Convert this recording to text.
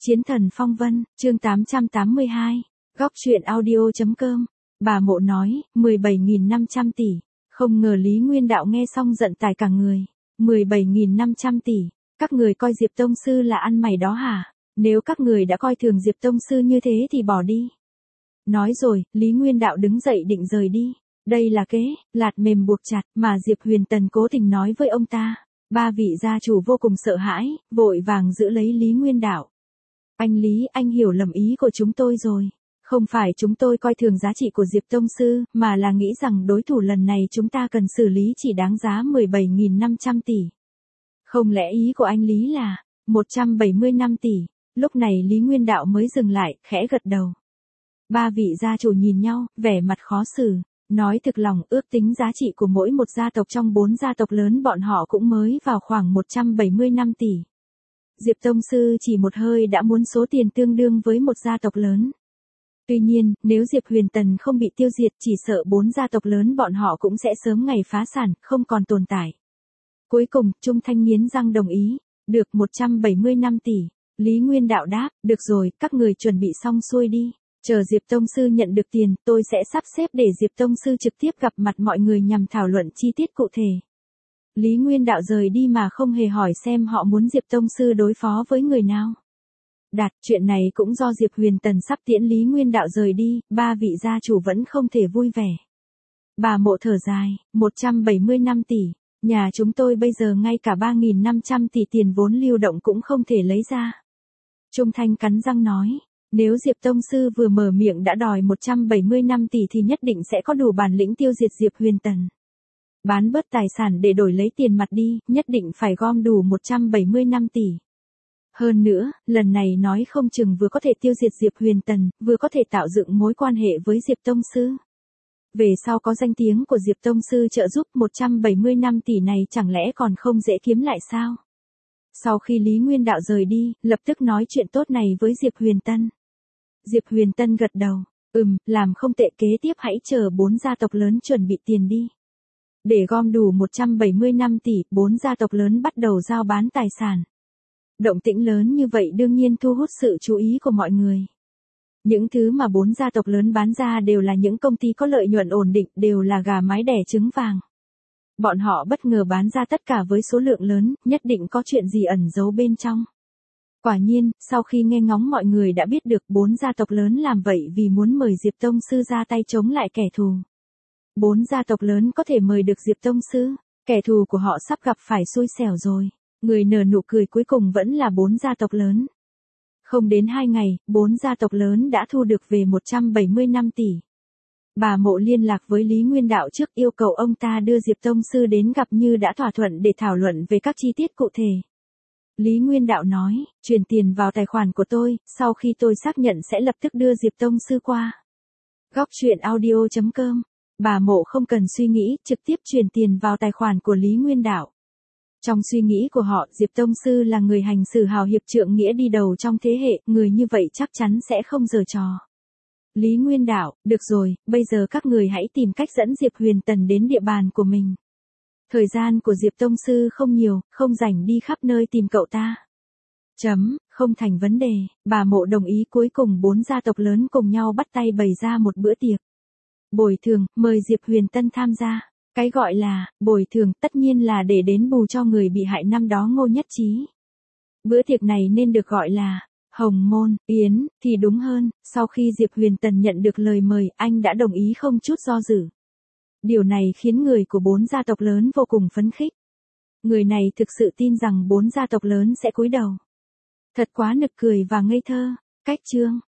Chiến thần phong vân, chương 882, góc truyện audio.com. Bà Mộ nói, 17.500 tỷ. Không ngờ Lý Nguyên Đạo nghe xong giận tải cả người. 17.500 tỷ. Các người coi Diệp Tông Sư là ăn mày đó hả? Nếu các người đã coi thường Diệp Tông Sư như thế thì bỏ đi. Nói rồi, Lý Nguyên Đạo đứng dậy định rời đi. Đây là kế, lạt mềm buộc chặt mà Diệp Huyền Tần cố tình nói với ông ta. Ba vị gia chủ vô cùng sợ hãi, vội vàng giữ lấy Lý Nguyên Đạo. Anh Lý, anh hiểu lầm ý của chúng tôi rồi. Không phải chúng tôi coi thường giá trị của Diệp Tông Sư, mà là nghĩ rằng đối thủ lần này chúng ta cần xử lý chỉ đáng giá 17.500 tỷ. Không lẽ ý của anh Lý là 175 tỷ? Lúc này Lý Nguyên Đạo mới dừng lại, khẽ gật đầu. Ba vị gia chủ nhìn nhau, vẻ mặt khó xử. Nói thực lòng, ước tính giá trị của mỗi một gia tộc trong 4 gia tộc lớn bọn họ cũng mới vào khoảng 175 tỷ. Diệp Tông Sư chỉ một hơi đã muốn số tiền tương đương với một gia tộc lớn. Tuy nhiên, nếu Diệp Huyền Tần không bị tiêu diệt, chỉ sợ 4 gia tộc lớn bọn họ cũng sẽ sớm ngày phá sản, không còn tồn tại. Cuối cùng, Trung Thanh nghiến răng đồng ý. Được 175 tỷ. Lý Nguyên Đạo đáp, được rồi, các người chuẩn bị xong xuôi đi. Chờ Diệp Tông Sư nhận được tiền, tôi sẽ sắp xếp để Diệp Tông Sư trực tiếp gặp mặt mọi người nhằm thảo luận chi tiết cụ thể. Lý Nguyên Đạo rời đi mà không hề hỏi xem họ muốn Diệp Tông Sư đối phó với người nào. Chuyện này cũng do Diệp Huyền Tần sắp tiễn Lý Nguyên Đạo rời đi, ba vị gia chủ vẫn không thể vui vẻ. Bà Mộ thở dài, 175 tỷ, nhà chúng tôi bây giờ ngay cả 3.500 tỷ tiền vốn lưu động cũng không thể lấy ra. Trung Thanh cắn răng nói, nếu Diệp Tông Sư vừa mở miệng đã đòi 175 tỷ thì nhất định sẽ có đủ bản lĩnh tiêu diệt Diệp Huyền Tần. Bán bớt tài sản để đổi lấy tiền mặt đi, nhất định phải gom đủ 175 tỷ. Hơn nữa, lần này nói không chừng vừa có thể tiêu diệt Diệp Huyền Tần, vừa có thể tạo dựng mối quan hệ với Diệp Tông Sư. Về sau có danh tiếng của Diệp Tông Sư trợ giúp 175 tỷ này chẳng lẽ còn không dễ kiếm lại sao? Sau khi Lý Nguyên Đạo rời đi, lập tức nói chuyện tốt này với Diệp Huyền Tân. Diệp Huyền Tân gật đầu, làm không tệ, kế tiếp hãy chờ 4 gia tộc lớn chuẩn bị tiền đi. Để gom đủ 175 tỷ, 4 gia tộc lớn bắt đầu giao bán tài sản. Động tĩnh lớn như vậy đương nhiên thu hút sự chú ý của mọi người. Những thứ mà 4 gia tộc lớn bán ra đều là những công ty có lợi nhuận ổn định, đều là gà mái đẻ trứng vàng. Bọn họ bất ngờ bán ra tất cả với số lượng lớn, nhất định có chuyện gì ẩn giấu bên trong. Quả nhiên, sau khi nghe ngóng mọi người đã biết được 4 gia tộc lớn làm vậy vì muốn mời Diệp Tông Sư ra tay chống lại kẻ thù. 4 gia tộc lớn có thể mời được Diệp Tông Sư, kẻ thù của họ sắp gặp phải xui xẻo rồi. Người nở nụ cười cuối cùng vẫn là 4 gia tộc lớn. Không đến 2 ngày, 4 gia tộc lớn đã thu được về 175 tỷ. Bà Mộ liên lạc với Lý Nguyên Đạo trước yêu cầu ông ta đưa Diệp Tông Sư đến gặp như đã thỏa thuận để thảo luận về các chi tiết cụ thể. Lý Nguyên Đạo nói, chuyển tiền vào tài khoản của tôi, sau khi tôi xác nhận sẽ lập tức đưa Diệp Tông Sư qua. Góc truyện audio.com. Bà Mộ không cần suy nghĩ, trực tiếp chuyển tiền vào tài khoản của Lý Nguyên Đạo. Trong suy nghĩ của họ, Diệp Tông Sư là người hành xử hào hiệp trượng nghĩa đi đầu trong thế hệ, người như vậy chắc chắn sẽ không giở trò. Lý Nguyên Đạo, được rồi, bây giờ các người hãy tìm cách dẫn Diệp Huyền Tần đến địa bàn của mình. Thời gian của Diệp Tông Sư không nhiều, không rảnh đi khắp nơi tìm cậu ta. Không thành vấn đề, bà Mộ đồng ý. Cuối cùng 4 gia tộc lớn cùng nhau bắt tay bày ra một bữa tiệc. Bồi thường, mời Diệp Huyền Tân tham gia. Cái gọi là bồi thường tất nhiên là để đền bù cho người bị hại năm đó Ngô Nhất Trí. Bữa tiệc này nên được gọi là Hồng Môn Yến thì đúng hơn. Sau khi Diệp Huyền Tần nhận được lời mời, anh đã đồng ý không chút do dự. Điều này khiến người của 4 gia tộc lớn vô cùng phấn khích. Người này thực sự tin rằng 4 gia tộc lớn sẽ cúi đầu. Thật quá nực cười và ngây thơ. Cách chương